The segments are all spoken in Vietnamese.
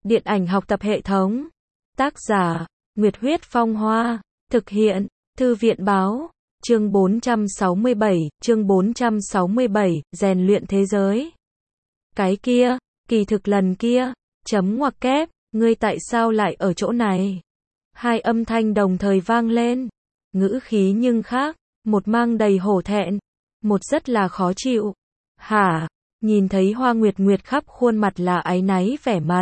Điện ảnh học tập hệ thống. Tác giả, Nguyệt Huyết Phong Hoa. Thực hiện, Thư viện Báo. Chương 467, rèn luyện thế giới. Cái kia, kỳ thực lần kia, chấm ngoặc kép, ngươi tại sao lại ở chỗ này? Hai âm thanh đồng thời vang lên. Ngữ khí nhưng khác, một mang đầy hổ thẹn, một rất là khó chịu. Hả? Nhìn thấy Hoa Nguyệt Nguyệt khắp khuôn mặt là áy náy vẻ mặt.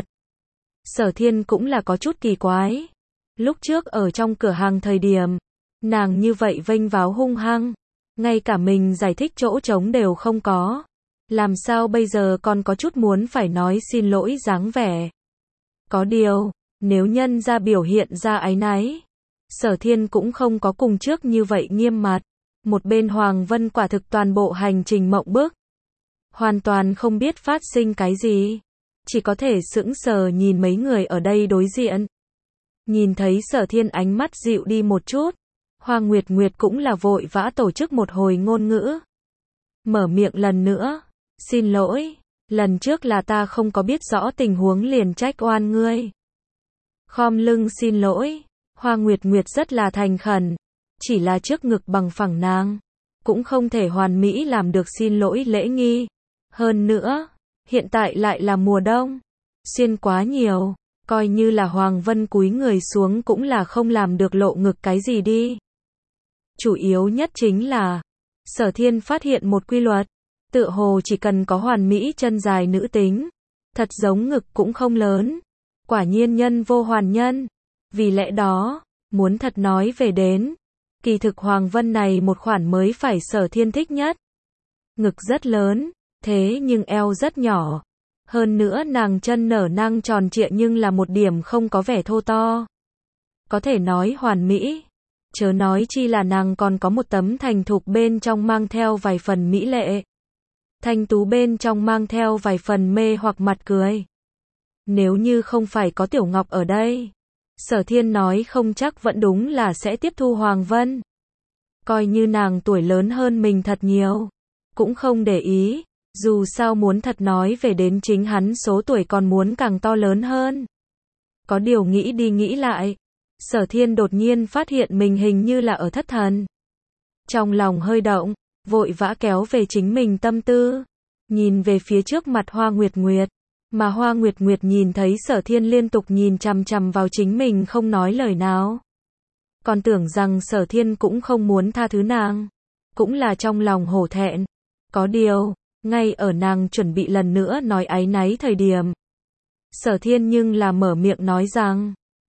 Sở Thiên cũng là có chút kỳ quái. Lúc trước ở trong cửa hàng thời điểm, nàng như vậy vênh váo hung hăng, ngay cả mình giải thích chỗ trống đều không có. Làm sao bây giờ còn có chút muốn phải nói xin lỗi dáng vẻ. Có điều, nếu nhân ra biểu hiện ra áy náy, Sở Thiên cũng không có cùng trước như vậy nghiêm mặt. Một bên Hoàng Vân quả thực toàn bộ hành trình mộng bức, hoàn toàn không biết phát sinh cái gì, chỉ có thể sững sờ nhìn mấy người ở đây đối diện. Nhìn thấy Sở Thiên ánh mắt dịu đi một chút, Hoa Nguyệt Nguyệt cũng là vội vã tổ chức một hồi ngôn ngữ. Mở miệng lần nữa, xin lỗi, lần trước là ta không có biết rõ tình huống liền trách oan ngươi. Khom lưng xin lỗi, Hoa Nguyệt Nguyệt rất là thành khẩn, chỉ là trước ngực bằng phẳng nàng, cũng không thể hoàn mỹ làm được xin lỗi lễ nghi. Hơn nữa, hiện tại lại là mùa đông, xuyên quá nhiều, coi như là Hoàng Vân cúi người xuống cũng là không làm được lộ ngực cái gì đi. Chủ yếu nhất chính là, Sở Thiên phát hiện một quy luật, tựa hồ chỉ cần có hoàn mỹ chân dài nữ tính, thật giống ngực cũng không lớn. Quả nhiên nhân vô hoàn nhân. Vì lẽ đó, muốn thật nói về đến, kỳ thực Hoàng Vân này một khoản mới phải Sở Thiên thích nhất. Ngực rất lớn, thế nhưng eo rất nhỏ. Hơn nữa nàng chân nở nang tròn trịa nhưng là một điểm không có vẻ thô to. Có thể nói hoàn mỹ. Chớ nói chi là nàng còn có một tấm thành thục bên trong mang theo vài phần mỹ lệ. Thanh tú bên trong mang theo vài phần mê hoặc mặt cười. Nếu như không phải có Tiểu Ngọc ở đây, Sở Thiên nói không chắc vẫn đúng là sẽ tiếp thu Hoàng Vân. Coi như nàng tuổi lớn hơn mình thật nhiều, cũng không để ý, dù sao muốn thật nói về đến chính hắn số tuổi còn muốn càng to lớn hơn. Có điều nghĩ đi nghĩ lại, Sở Thiên đột nhiên phát hiện mình hình như là ở thất thần. Trong lòng hơi động, vội vã kéo về chính mình tâm tư, nhìn về phía trước mặt Hoa Nguyệt Nguyệt. Mà Hoa Nguyệt Nguyệt nhìn thấy Sở Thiên liên tục nhìn chằm chằm vào chính mình không nói lời nào. Còn tưởng rằng Sở Thiên cũng không muốn tha thứ nàng. Cũng là trong lòng hổ thẹn. Có điều, ngay ở nàng chuẩn bị lần nữa nói áy náy thời điểm, Sở Thiên nhưng là mở miệng nói rằng,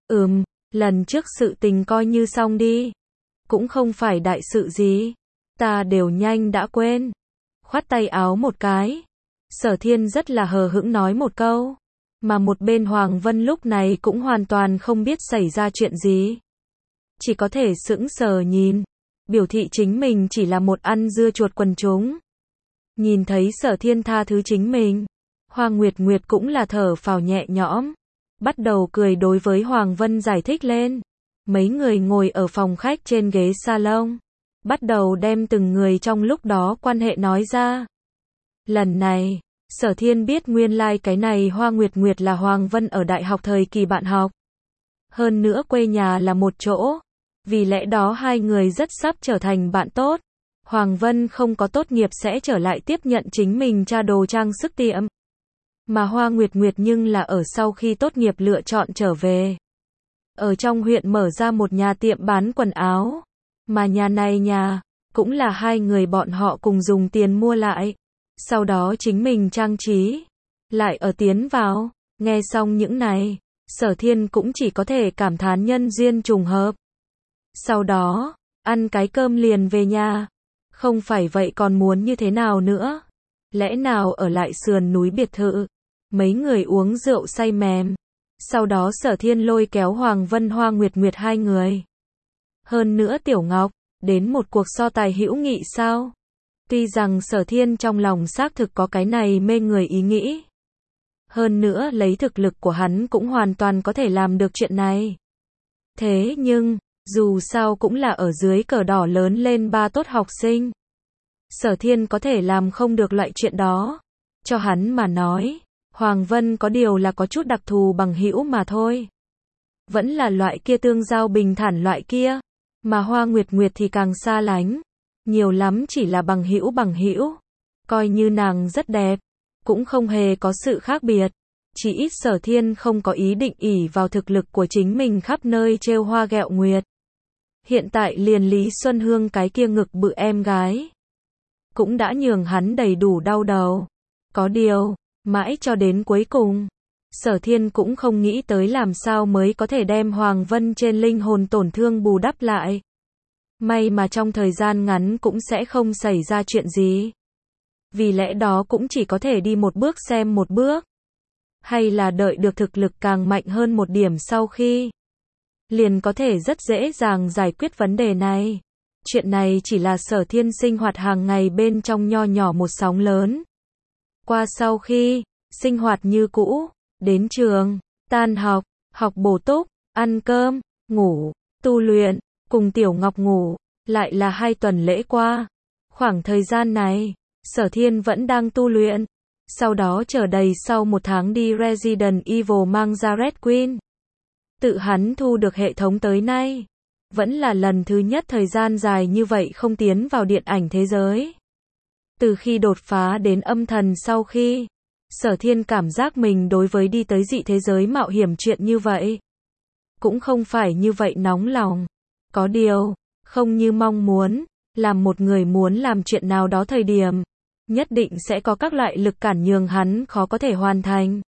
lần trước sự tình coi như xong đi. Cũng không phải đại sự gì. Ta đều nhanh đã quên. Khoát tay áo một cái. Sở Thiên rất là hờ hững nói một câu, mà một bên Hoàng Vân lúc này cũng hoàn toàn không biết xảy ra chuyện gì. Chỉ có thể sững sờ nhìn, biểu thị chính mình chỉ là một ăn dưa chuột quần chúng. Nhìn thấy Sở Thiên tha thứ chính mình, Hoa Nguyệt Nguyệt cũng là thở phào nhẹ nhõm, bắt đầu cười đối với Hoàng Vân giải thích lên. Mấy người ngồi ở phòng khách trên ghế salon, bắt đầu đem từng người trong lúc đó quan hệ nói ra. Lần này, Sở Thiên biết nguyên lai cái này Hoa Nguyệt Nguyệt là Hoàng Vân ở đại học thời kỳ bạn học. Hơn nữa quê nhà là một chỗ, vì lẽ đó hai người rất sắp trở thành bạn tốt. Hoàng Vân không có tốt nghiệp sẽ trở lại tiếp nhận chính mình tra đồ trang sức tiệm. Mà Hoa Nguyệt Nguyệt nhưng là ở sau khi tốt nghiệp lựa chọn trở về. Ở trong huyện mở ra một nhà tiệm bán quần áo. Mà nhà này cũng là hai người bọn họ cùng dùng tiền mua lại. Sau đó chính mình trang trí, lại ở tiến vào. Nghe xong những này, Sở Thiên cũng chỉ có thể cảm thán nhân duyên trùng hợp. Sau đó, ăn cái cơm liền về nhà. Không phải vậy còn muốn như thế nào nữa? Lẽ nào ở lại sườn núi biệt thự? Mấy người uống rượu say mềm. Sau đó Sở Thiên lôi kéo Hoàng Vân Hoa Nguyệt Nguyệt hai người. Hơn nữa Tiểu Ngọc, đến một cuộc so tài hữu nghị sao? Tuy rằng Sở Thiên trong lòng xác thực có cái này mê người ý nghĩ. Hơn nữa lấy thực lực của hắn cũng hoàn toàn có thể làm được chuyện này. Thế nhưng, dù sao cũng là ở dưới cờ đỏ lớn lên ba tốt học sinh. Sở Thiên có thể làm không được loại chuyện đó. Cho hắn mà nói, Hoàng Vân có điều là có chút đặc thù bằng hữu mà thôi. Vẫn là loại kia tương giao bình thản loại kia, mà Hoa Nguyệt Nguyệt thì càng xa lánh, nhiều lắm chỉ là bằng hữu, coi như nàng rất đẹp, cũng không hề có sự khác biệt. Chỉ ít Sở Thiên không có ý định ỷ vào thực lực của chính mình khắp nơi trêu hoa ghẹo nguyệt. Hiện tại liền Lý Xuân Hương cái kia ngực bự em gái, cũng đã nhường hắn đầy đủ đau đầu. Có điều, mãi cho đến cuối cùng, Sở Thiên cũng không nghĩ tới làm sao mới có thể đem Hoàng Vân trên linh hồn tổn thương bù đắp lại. May mà trong thời gian ngắn cũng sẽ không xảy ra chuyện gì. Vì lẽ đó cũng chỉ có thể đi một bước xem một bước. Hay là đợi được thực lực càng mạnh hơn một điểm sau khi, liền có thể rất dễ dàng giải quyết vấn đề này. Chuyện này chỉ là Sở Thiên sinh hoạt hàng ngày bên trong nho nhỏ một sóng lớn. Qua sau khi, sinh hoạt như cũ, đến trường, tan học, học bổ túc, ăn cơm, ngủ, tu luyện, cùng Tiểu Ngọc ngủ, lại là 2 tuần lễ qua. Khoảng thời gian này, Sở Thiên vẫn đang tu luyện. Sau đó chờ đầy sau 1 tháng đi Resident Evil mang ra Red Queen. Tự hắn thu được hệ thống tới nay, vẫn là lần thứ nhất thời gian dài như vậy không tiến vào điện ảnh thế giới. Từ khi đột phá đến âm thần sau khi, Sở Thiên cảm giác mình đối với đi tới dị thế giới mạo hiểm chuyện như vậy, cũng không phải như vậy nóng lòng. Có điều, không như mong muốn, làm một người muốn làm chuyện nào đó thời điểm, nhất định sẽ có các loại lực cản nhường hắn khó có thể hoàn thành.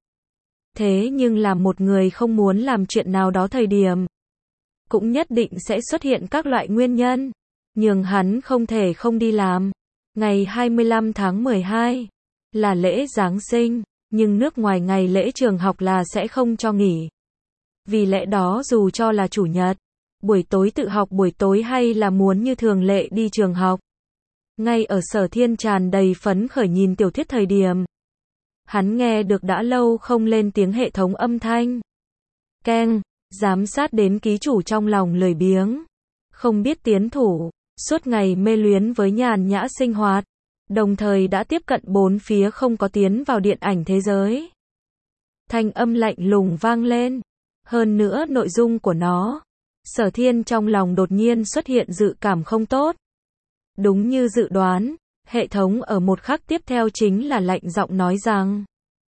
Thế nhưng là một người không muốn làm chuyện nào đó thời điểm, cũng nhất định sẽ xuất hiện các loại nguyên nhân, nhường hắn không thể không đi làm. Ngày 25 tháng 12 là lễ Giáng sinh, nhưng nước ngoài ngày lễ trường học là sẽ không cho nghỉ. Vì lẽ đó dù cho là chủ nhật, buổi tối tự học buổi tối hay là muốn như thường lệ đi trường học. Ngay ở Sở Thiên tràn đầy phấn khởi nhìn tiểu thuyết thời điểm, hắn nghe được đã lâu không lên tiếng hệ thống âm thanh. Keng, giám sát đến ký chủ trong lòng lười biếng, không biết tiến thủ, suốt ngày mê luyến với nhàn nhã sinh hoạt, đồng thời đã tiếp cận 4 phía không có tiến vào điện ảnh thế giới. Thanh âm lạnh lùng vang lên, hơn nữa nội dung của nó, Sở Thiên trong lòng đột nhiên xuất hiện dự cảm không tốt. Đúng như dự đoán, hệ thống ở một khắc tiếp theo chính là lạnh giọng nói rằng,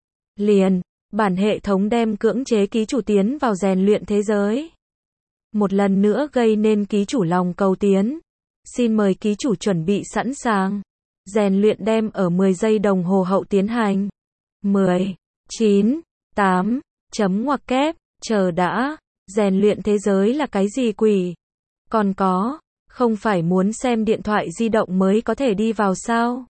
liền, bản hệ thống đem cưỡng chế ký chủ tiến vào rèn luyện thế giới. Một lần nữa gây nên ký chủ lòng cầu tiến. Xin mời ký chủ chuẩn bị sẵn sàng. Rèn luyện đem ở 10 giây đồng hồ hậu tiến hành. 10, 9, 8, chấm ngoặc kép, chờ đã, rèn luyện thế giới là cái gì quỷ? Còn có, không phải muốn xem điện thoại di động mới có thể đi vào sao?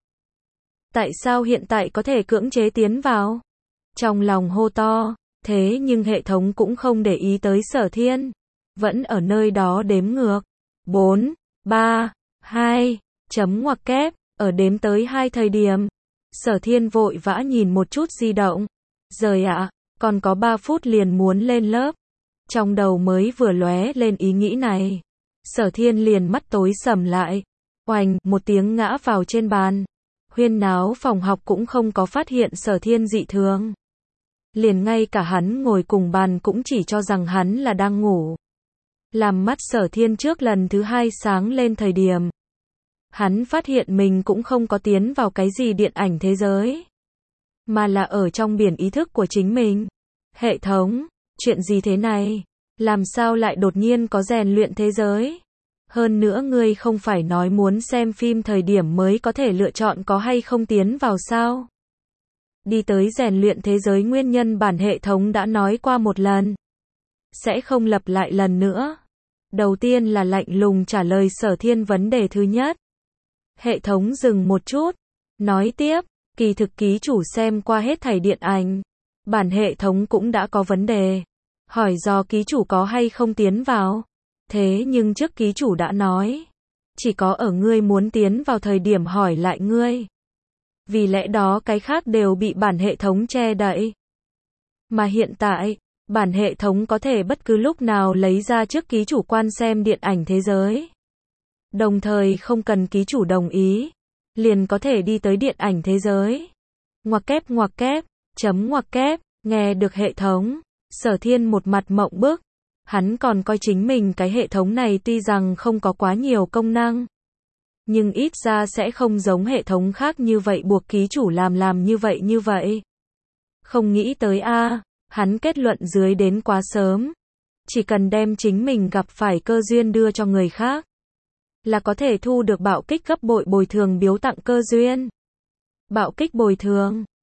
Tại sao hiện tại có thể cưỡng chế tiến vào? Trong lòng hô to, thế nhưng hệ thống cũng không để ý tới Sở Thiên, vẫn ở nơi đó đếm ngược. 4, 3, 2, chấm ngoặc kép, ở đếm tới 2 thời điểm. Sở Thiên vội vã nhìn một chút di động. Giời ạ, còn có 3 phút liền muốn lên lớp. Trong đầu mới vừa lóe lên ý nghĩ này. Sở Thiên liền mắt tối sầm lại. Oành, một tiếng ngã vào trên bàn. Huyên náo phòng học cũng không có phát hiện Sở Thiên dị thường. Liền ngay cả hắn ngồi cùng bàn cũng chỉ cho rằng hắn là đang ngủ. Làm mắt Sở Thiên trước lần thứ 2 sáng lên thời điểm, hắn phát hiện mình cũng không có tiến vào cái gì điện ảnh thế giới, mà là ở trong biển ý thức của chính mình. Hệ thống, chuyện gì thế này? Làm sao lại đột nhiên có rèn luyện thế giới? Hơn nữa ngươi không phải nói muốn xem phim thời điểm mới có thể lựa chọn có hay không tiến vào sao? Đi tới rèn luyện thế giới nguyên nhân bản hệ thống đã nói qua một lần, sẽ không lặp lại lần nữa. Đầu tiên là lạnh lùng trả lời Sở Thiên vấn đề thứ nhất. Hệ thống dừng một chút, nói tiếp, kỳ thực ký chủ xem qua hết thảy điện ảnh, bản hệ thống cũng đã có vấn đề, hỏi do ký chủ có hay không tiến vào. Thế nhưng trước ký chủ đã nói, chỉ có ở ngươi muốn tiến vào thời điểm hỏi lại ngươi. Vì lẽ đó cái khác đều bị bản hệ thống che đậy. Mà hiện tại, bản hệ thống có thể bất cứ lúc nào lấy ra trước ký chủ quan xem điện ảnh thế giới. Đồng thời không cần ký chủ đồng ý, liền có thể đi tới điện ảnh thế giới. Ngoặc kép, Chấm ngoặc kép, nghe được hệ thống. Sở Thiên một mặt mộng bức. Hắn còn coi chính mình cái hệ thống này tuy rằng không có quá nhiều công năng, nhưng ít ra sẽ không giống hệ thống khác như vậy buộc ký chủ làm như vậy. Không nghĩ tới a, hắn kết luận dưới đến quá sớm. Chỉ cần đem chính mình gặp phải cơ duyên đưa cho người khác, là có thể thu được bạo kích gấp bội bồi thường biếu tặng cơ duyên. Bạo kích bồi thường,